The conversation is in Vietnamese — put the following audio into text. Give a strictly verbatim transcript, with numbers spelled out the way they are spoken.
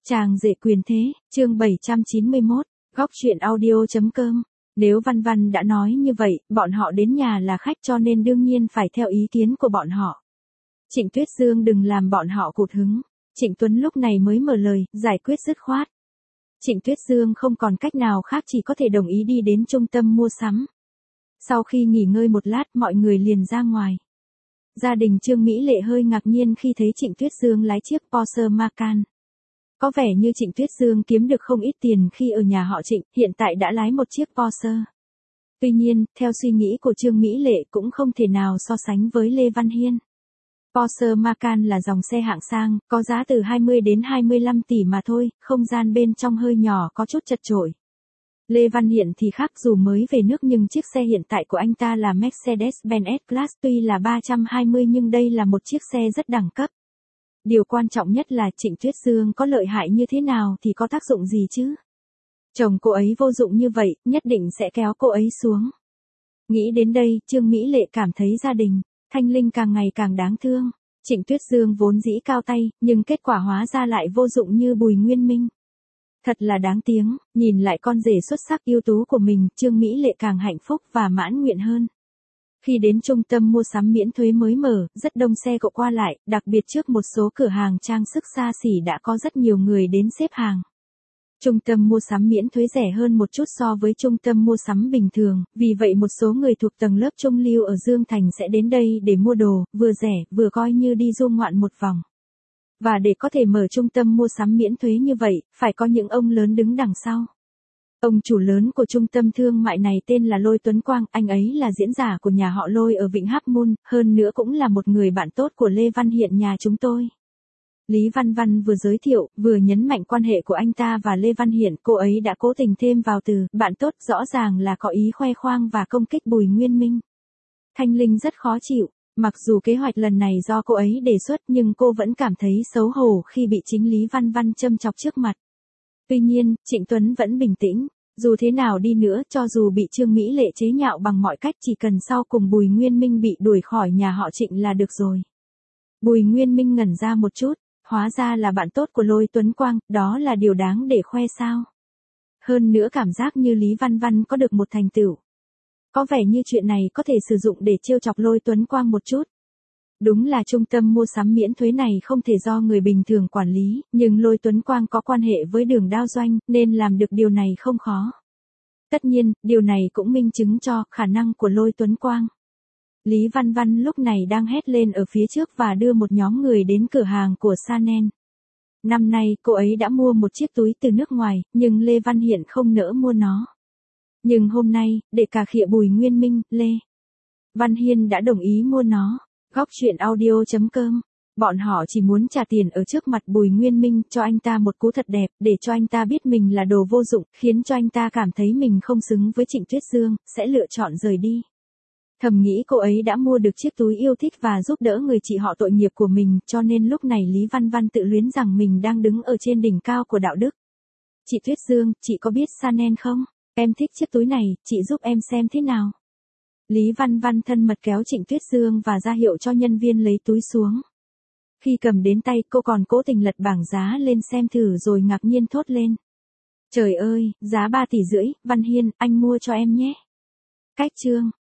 Chàng rể quyền thế, chương bảy trăm chín mươi mốt, góc truyện audio.com. Nếu Văn Văn đã nói như vậy, bọn họ đến nhà là khách cho nên đương nhiên phải theo ý kiến của bọn họ. Trịnh Tuyết Dương đừng làm bọn họ cụt hứng. Trịnh Tuấn lúc này mới mở lời, giải quyết dứt khoát. Trịnh Tuyết Dương không còn cách nào khác chỉ có thể đồng ý đi đến trung tâm mua sắm. Sau khi nghỉ ngơi một lát mọi người liền ra ngoài. Gia đình Trương Mỹ Lệ hơi ngạc nhiên khi thấy Trịnh Tuyết Dương lái chiếc Porsche Macan. Có vẻ như Trịnh Tuyết Dương kiếm được không ít tiền khi ở nhà họ Trịnh, hiện tại đã lái một chiếc Porsche. Tuy nhiên, theo suy nghĩ của Trương Mỹ Lệ cũng không thể nào so sánh với Lê Văn Hiên. Porsche Macan là dòng xe hạng sang, có giá từ hai mươi đến hai mươi lăm tỷ mà thôi, không gian bên trong hơi nhỏ có chút chật chội. Lê Văn Hiển thì khác, dù mới về nước nhưng chiếc xe hiện tại của anh ta là Mercedes-Benz S-Class, tuy là ba trăm hai mươi nhưng đây là một chiếc xe rất đẳng cấp. Điều quan trọng nhất là Trịnh Tuyết Dương có lợi hại như thế nào thì có tác dụng gì chứ? Chồng cô ấy vô dụng như vậy, nhất định sẽ kéo cô ấy xuống. Nghĩ đến đây, Trương Mỹ Lệ cảm thấy gia đình Thanh Linh càng ngày càng đáng thương. Trịnh Tuyết Dương vốn dĩ cao tay, nhưng kết quả hóa ra lại vô dụng như Bùi Nguyên Minh. Thật là đáng tiếng, nhìn lại con rể xuất sắc ưu tú của mình, Trương Mỹ Lệ càng hạnh phúc và mãn nguyện hơn. Khi đến trung tâm mua sắm miễn thuế mới mở, rất đông xe cộ qua lại, đặc biệt trước một số cửa hàng trang sức xa xỉ đã có rất nhiều người đến xếp hàng. Trung tâm mua sắm miễn thuế rẻ hơn một chút so với trung tâm mua sắm bình thường, vì vậy một số người thuộc tầng lớp trung lưu ở Dương Thành sẽ đến đây để mua đồ, vừa rẻ, vừa coi như đi du ngoạn một vòng. Và để có thể mở trung tâm mua sắm miễn thuế như vậy, phải có những ông lớn đứng đằng sau. Ông chủ lớn của trung tâm thương mại này tên là Lôi Tuấn Quang, anh ấy là diễn giả của nhà họ Lôi ở Vịnh Hắc Moon, hơn nữa cũng là một người bạn tốt của Lê Văn Hiển nhà chúng tôi. Lý Văn Văn vừa giới thiệu, vừa nhấn mạnh quan hệ của anh ta và Lê Văn Hiển, cô ấy đã cố tình thêm vào từ bạn tốt, rõ ràng là có ý khoe khoang và công kích Bùi Nguyên Minh. Thanh Linh rất khó chịu, mặc dù kế hoạch lần này do cô ấy đề xuất nhưng cô vẫn cảm thấy xấu hổ khi bị chính Lý Văn Văn châm chọc trước mặt. Tuy nhiên, Trịnh Tuấn vẫn bình tĩnh, dù thế nào đi nữa, cho dù bị Trương Mỹ Lệ chế nhạo bằng mọi cách chỉ cần sau cùng Bùi Nguyên Minh bị đuổi khỏi nhà họ Trịnh là được rồi. Bùi Nguyên Minh ngẩn ra một chút, hóa ra là bạn tốt của Lôi Tuấn Quang, đó là điều đáng để khoe sao. Hơn nữa cảm giác như Lý Văn Văn có được một thành tựu. Có vẻ như chuyện này có thể sử dụng để trêu chọc Lôi Tuấn Quang một chút. Đúng là trung tâm mua sắm miễn thuế này không thể do người bình thường quản lý, nhưng Lôi Tuấn Quang có quan hệ với Đường Đao Doanh, nên làm được điều này không khó. Tất nhiên, điều này cũng minh chứng cho khả năng của Lôi Tuấn Quang. Lý Văn Văn lúc này đang hét lên ở phía trước và đưa một nhóm người đến cửa hàng của Chanel. Năm nay, cô ấy đã mua một chiếc túi từ nước ngoài, nhưng Lê Văn Hiển không nỡ mua nó. Nhưng hôm nay, để cà khịa Bùi Nguyên Minh, Lê Văn Hiên đã đồng ý mua nó. Góc truyện audio.com. Bọn họ chỉ muốn trả tiền ở trước mặt Bùi Nguyên Minh, cho anh ta một cú thật đẹp, để cho anh ta biết mình là đồ vô dụng, khiến cho anh ta cảm thấy mình không xứng với Trịnh Tuyết Dương, sẽ lựa chọn rời đi. Thầm nghĩ cô ấy đã mua được chiếc túi yêu thích và giúp đỡ người chị họ tội nghiệp của mình, cho nên lúc này Lý Văn Văn tự luyến rằng mình đang đứng ở trên đỉnh cao của đạo đức. Chị Tuyết Dương, chị có biết Chanel không? Em thích chiếc túi này, chị giúp em xem thế nào? Lý Văn Văn thân mật kéo Trịnh Tuyết Dương và ra hiệu cho nhân viên lấy túi xuống. Khi cầm đến tay cô còn cố tình lật bảng giá lên xem thử rồi ngạc nhiên thốt lên. Trời ơi, giá ba tỷ rưỡi, Văn Hiên, anh mua cho em nhé. Cách chương.